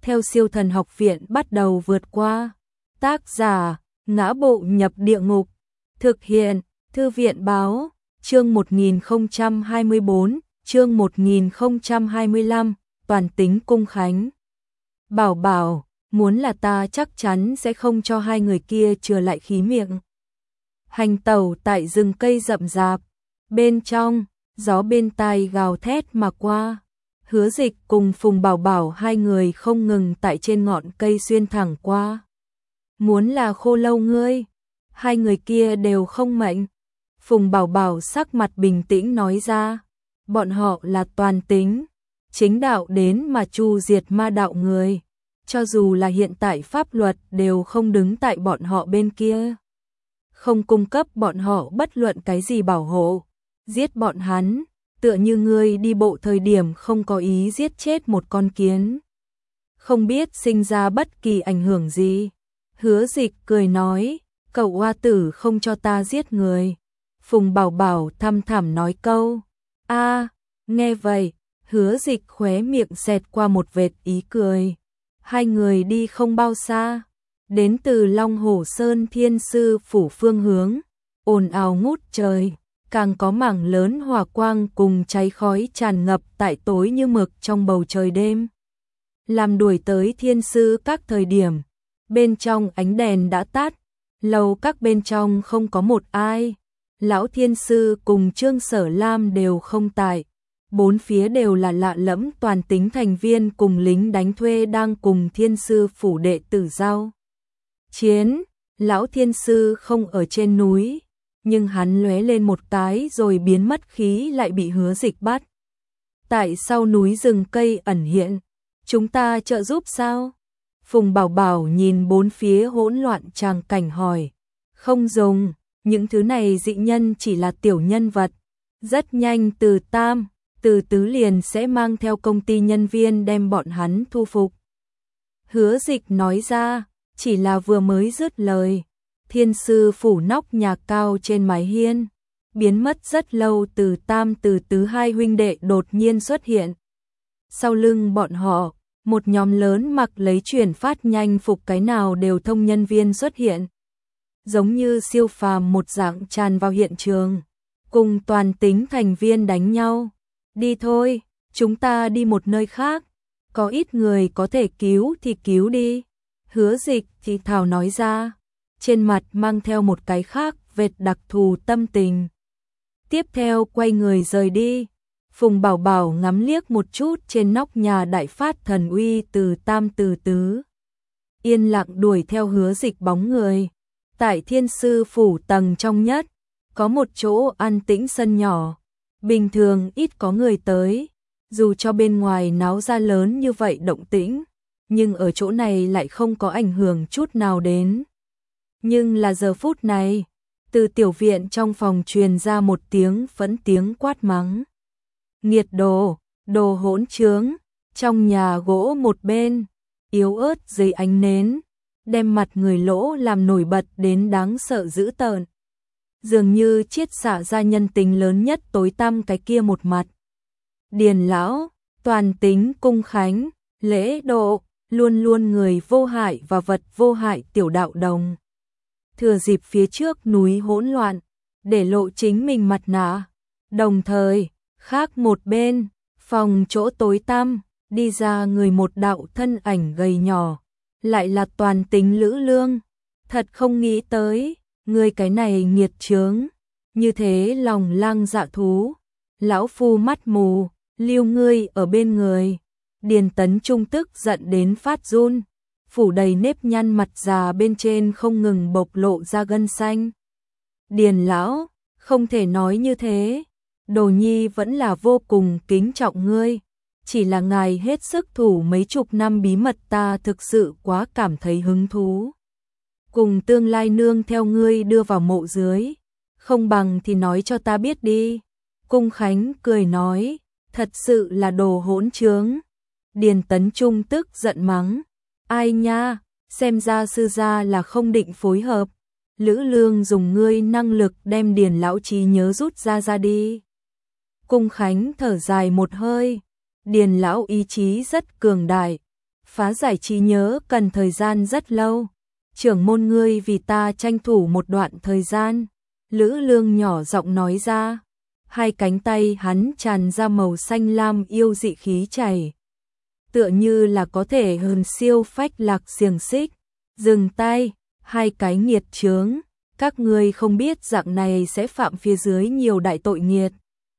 theo Siêu Thần Học Viện bắt đầu vượt qua. Tác giả: Ngã Bộ Nhập Địa Ngục. Thực hiện: Thư viện báo. Chương 1024, chương 1025, toàn tính cung khánh. Bảo bảo, muốn là ta chắc chắn sẽ không cho hai người kia chừa lại khí miệng. Hành tẩu tại rừng cây rậm rạp, bên trong, gió bên tai gào thét mà qua. Hứa Dịch cùng Phùng Bảo Bảo hai người không ngừng tại trên ngọn cây xuyên thẳng qua. Muốn là Khô Lâu ngươi, hai người kia đều không mệnh. Phùng Bảo Bảo sắc mặt bình tĩnh nói ra, bọn họ là toàn tính, chính đạo đến mà chu diệt ma đạo người, cho dù là hiện tại pháp luật đều không đứng tại bọn họ bên kia, không cung cấp bọn họ bất luận cái gì bảo hộ, giết bọn hắn, tựa như ngươi đi bộ thời điểm không có ý giết chết một con kiến, không biết sinh ra bất kỳ ảnh hưởng gì. Hứa Dịch cười nói, cậu oa tử không cho ta giết người. Phùng Bảo Bảo thăm thẳm nói câu, nghe vậy, Hứa Dịch khóe miệng xẹt qua một vệt ý cười. Hai người đi không bao xa, đến từ Long Hổ Sơn Thiên Sư Phủ phương hướng, ồn ào ngút trời, càng có mảng lớn hỏa quang cùng cháy khói tràn ngập tại tối như mực trong bầu trời đêm. Làm đuổi tới Thiên Sư các thời điểm, bên trong ánh đèn đã tắt, lầu các bên trong không có một ai. Lão Thiên Sư cùng Trương Sở Lam đều không tại, bốn phía đều là lạ lẫm toàn tính thành viên cùng lính đánh thuê đang cùng Thiên Sư phủ đệ tử giao chiến. Lão Thiên Sư không ở trên núi, nhưng hắn lóe lên một cái rồi biến mất, khí lại bị Hứa Dịch bắt. Tại sau núi rừng cây ẩn hiện, chúng ta trợ giúp sao? Phùng Bảo Bảo nhìn bốn phía hỗn loạn tràng cảnh hỏi. Không dùng, những thứ này dị nhân chỉ là tiểu nhân vật. Rất nhanh từ Tam, từ Tứ liền sẽ mang theo công ty nhân viên đem bọn hắn thu phục. Hứa Dịch nói ra, chỉ là vừa mới dứt lời. Thiên Sư phủ nóc nhà cao trên mái hiên, biến mất rất lâu. Từ Tam từ Tứ hai huynh đệ đột nhiên xuất hiện. Sau lưng bọn họ, một nhóm lớn mặc lấy chuyển phát nhanh phục cái nào đều thông nhân viên xuất hiện. Giống như siêu phàm một dạng tràn vào hiện trường, cùng toàn tính thành viên đánh nhau. Đi thôi, chúng ta đi một nơi khác, có ít người có thể cứu thì cứu đi. Hứa Dịch thì thào nói ra, trên mặt mang theo một cái khác vệt đặc thù tâm tình. Tiếp theo quay người rời đi. Phùng Bảo Bảo ngắm liếc một chút trên nóc nhà đại phát thần uy từ Tam từ Tứ, yên lặng đuổi theo Hứa Dịch bóng người. Tại Thiên Sư phủ tầng trong nhất, có một chỗ an tĩnh sân nhỏ, bình thường ít có người tới, dù cho bên ngoài náo ra lớn như vậy động tĩnh, nhưng ở chỗ này lại không có ảnh hưởng chút nào đến. Nhưng là giờ phút này, từ tiểu viện trong phòng truyền ra một tiếng phẫn tiếng quát mắng. Nghiệt đồ, đồ hỗn trướng. Trong nhà gỗ một bên, yếu ớt dưới ánh nến, đem mặt người lỗ làm nổi bật đến đáng sợ dữ tợn. Dường như chiết xạ ra nhân tính lớn nhất tối tăm cái kia một mặt. Điền lão, toàn tính cung khánh, lễ độ, luôn luôn người vô hại và vật vô hại tiểu đạo đồng. Thừa dịp phía trước núi hỗn loạn, để lộ chính mình mặt nạ. Đồng thời, khác một bên, phòng chỗ tối tăm, đi ra người một đạo thân ảnh gầy nhỏ, lại là toàn tính Lữ Lương. Thật không nghĩ tới, người cái này nghiệt chướng, như thế lòng lang dạ thú, lão phu mắt mù, lưu ngươi ở bên người. Điền Tấn Trung tức giận đến phát run, phủ đầy nếp nhăn mặt già bên trên không ngừng bộc lộ ra gân xanh. Điền lão, không thể nói như thế. Đồ nhi vẫn là vô cùng kính trọng ngươi, chỉ là ngài hết sức thủ mấy chục năm bí mật ta thực sự quá cảm thấy hứng thú. Cùng tương lai nương theo ngươi đưa vào mộ dưới, không bằng thì nói cho ta biết đi. Cung Khánh cười nói, thật sự là đồ hỗn trướng. Điền Tấn Trung tức giận mắng, ai nha, xem ra sư gia là không định phối hợp. Lữ Lương dùng ngươi năng lực đem Điền lão trí nhớ rút ra đi. Cung Khánh thở dài một hơi, Điền lão ý chí rất cường đại, phá giải trí nhớ cần thời gian rất lâu. Trưởng môn ngươi vì ta tranh thủ một đoạn thời gian. Lữ Lương nhỏ giọng nói ra. Hai cánh tay hắn tràn ra màu xanh lam yêu dị khí chảy. Tựa như là có thể hờn siêu phách lạc xiềng xích. Dừng tay, hai cái nghiệt chướng. Các ngươi không biết dạng này sẽ phạm phía dưới nhiều đại tội nghiệt.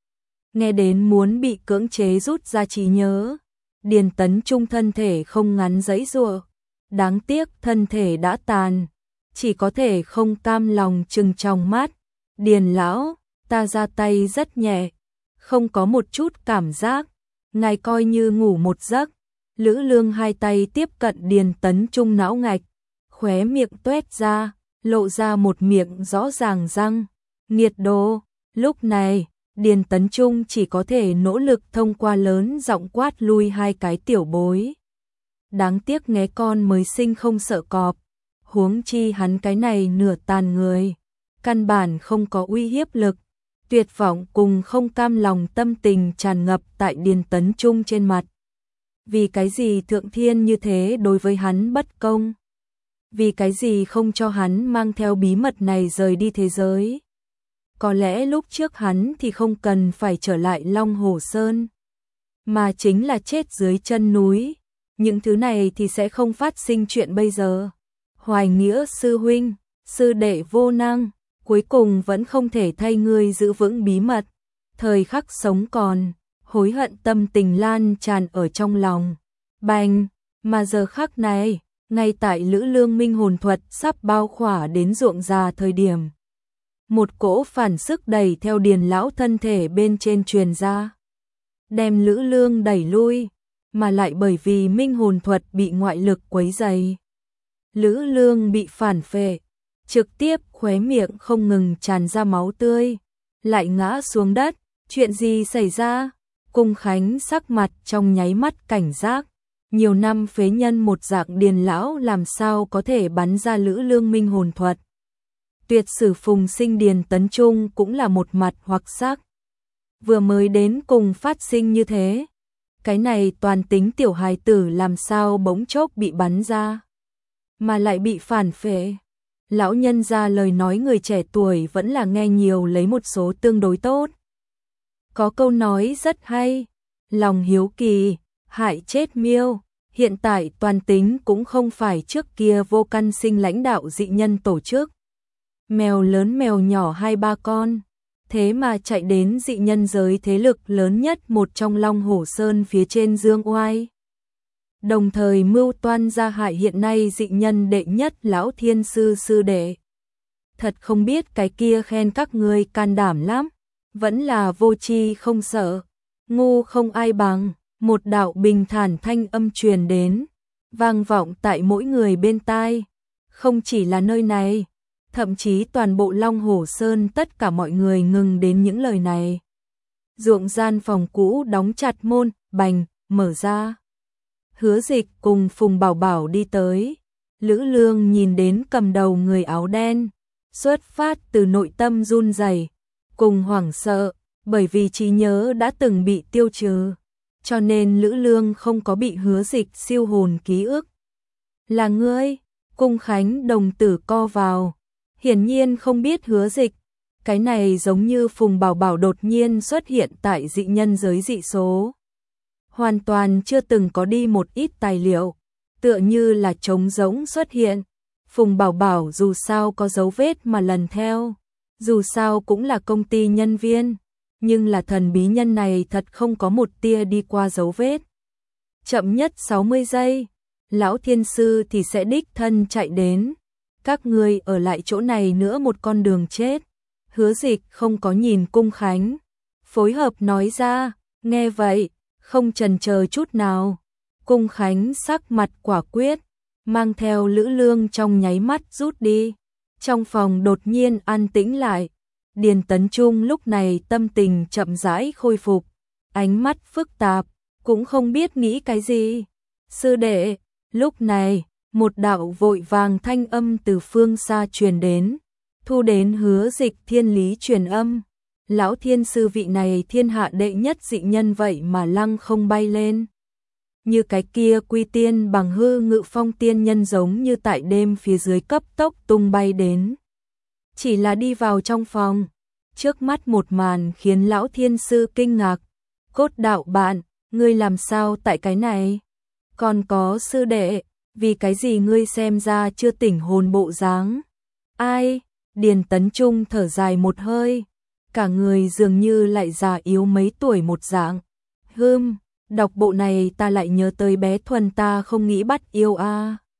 Nghe đến muốn bị cưỡng chế rút ra trí nhớ. Điền Tấn Trung thân thể không ngắn giãy giụa, đáng tiếc thân thể đã tàn, chỉ có thể không cam lòng trừng trong mắt. Điền lão, ta ra tay rất nhẹ, không có một chút cảm giác, ngài coi như ngủ một giấc. Lữ Lương hai tay tiếp cận Điền Tấn Trung não ngạch, khóe miệng tuét ra, lộ ra một miệng rõ ràng răng. Nghiệt đồ, lúc này Điền Tấn Trung chỉ có thể nỗ lực thông qua lớn giọng quát lui hai cái tiểu bối. Đáng tiếc nghé con mới sinh không sợ cọp, huống chi hắn cái này nửa tàn người, căn bản không có uy hiếp lực. Tuyệt vọng cùng không cam lòng tâm tình tràn ngập tại Điền Tấn Trung trên mặt. Vì cái gì thượng thiên như thế đối với hắn bất công? Vì cái gì không cho hắn mang theo bí mật này rời đi thế giới? Có lẽ lúc trước hắn thì không cần phải trở lại Long Hồ Sơn, mà chính là chết dưới chân núi. Những thứ này thì sẽ không phát sinh chuyện bây giờ. Hoài Nghĩa sư huynh, sư đệ vô năng, cuối cùng vẫn không thể thay ngươi giữ vững bí mật. Thời khắc sống còn, hối hận tâm tình lan tràn ở trong lòng. Bành, mà giờ khắc này, ngay tại Lữ Lương minh hồn thuật sắp bao khỏa đến ruộng già thời điểm. Một cỗ phản sức đẩy theo Điền lão thân thể bên trên truyền ra, đem Lữ Lương đẩy lui, mà lại bởi vì minh hồn thuật bị ngoại lực quấy rầy. Lữ Lương bị phản phệ, trực tiếp khóe miệng không ngừng tràn ra máu tươi, lại ngã xuống đất. Chuyện gì xảy ra? Cung Khánh sắc mặt trong nháy mắt cảnh giác. Nhiều năm phế nhân một dạng Điền lão làm sao có thể bắn ra Lữ Lương minh hồn thuật. Tuyệt sử Phùng Sinh Điền Tấn Trung cũng là một mặt hoặc sắc. Vừa mới đến cùng phát sinh như thế. Cái này toàn tính tiểu hài tử làm sao bỗng chốc bị bắn ra. Mà lại bị phản phệ. Lão nhân ra lời nói người trẻ tuổi vẫn là nghe nhiều lấy một số tương đối tốt. Có câu nói rất hay. Lòng hiếu kỳ, hại chết miêu. Hiện tại toàn tính cũng không phải trước kia vô căn sinh lãnh đạo dị nhân tổ chức. Mèo lớn mèo nhỏ 2-3 con, thế mà chạy đến dị nhân giới thế lực lớn nhất một trong Long Hổ Sơn phía trên dương oai. Đồng thời mưu toan gia hại hiện nay dị nhân đệ nhất lão thiên sư sư đệ. Thật không biết cái kia khen các ngươi can đảm lắm, vẫn là vô tri không sợ, ngu không ai bằng. Một đạo bình thản thanh âm truyền đến, vang vọng tại mỗi người bên tai. Không chỉ là nơi này, thậm chí toàn bộ Long Hổ Sơn tất cả mọi người ngừng đến những lời này. Ruộng gian phòng cũ đóng chặt môn, bành, mở ra. Hứa Dịch cùng Phùng Bảo Bảo đi tới. Lữ Lương nhìn đến cầm đầu người áo đen, xuất phát từ nội tâm run rẩy, cùng hoảng sợ, bởi vì trí nhớ đã từng bị tiêu trừ. Cho nên Lữ Lương không có bị Hứa Dịch siêu hồn ký ức. Là ngươi? Cung Khánh đồng tử co vào, hiển nhiên không biết Hứa Dịch. Cái này giống như Phùng Bảo Bảo đột nhiên xuất hiện tại dị nhân giới dị số. Hoàn toàn chưa từng có đi một ít tài liệu, tựa như là trống rỗng xuất hiện. Phùng Bảo Bảo dù sao có dấu vết mà lần theo, dù sao cũng là công ty nhân viên. Nhưng là thần bí nhân này thật không có một tia đi qua dấu vết. Chậm nhất 60 giây, lão thiên sư thì sẽ đích thân chạy đến. Các ngươi ở lại chỗ này nữa một con đường chết. Hứa Dịch không có nhìn Cung Khánh, phối hợp nói ra, nghe vậy, không chần chờ chút nào. Cung Khánh sắc mặt quả quyết, mang theo Lữ Lương trong nháy mắt rút đi. Trong phòng đột nhiên an tĩnh lại. Điền Tấn Trung lúc này tâm tình chậm rãi khôi phục, ánh mắt phức tạp, cũng không biết nghĩ cái gì. Sư đệ, lúc này, một đạo vội vàng thanh âm từ phương xa truyền đến, thu đến Hứa Dịch thiên lý truyền âm. Lão thiên sư vị này thiên hạ đệ nhất dị nhân vậy mà lăng không bay lên. như cái kia quy tiên bằng hư ngự phong tiên nhân giống như tại đêm phía dưới cấp tốc tung bay đến. Chỉ là đi vào trong phòng, trước mắt một màn khiến lão thiên sư kinh ngạc. Cốt đạo bạn, ngươi làm sao tại cái này? Còn có sư đệ, vì cái gì ngươi xem ra chưa tỉnh hồn bộ dáng? Ai? Điền Tấn Trung thở dài một hơi, cả người dường như lại già yếu mấy tuổi một dạng. Đọc bộ này ta lại nhớ tới bé Thuần ta không nghĩ bắt yêu a.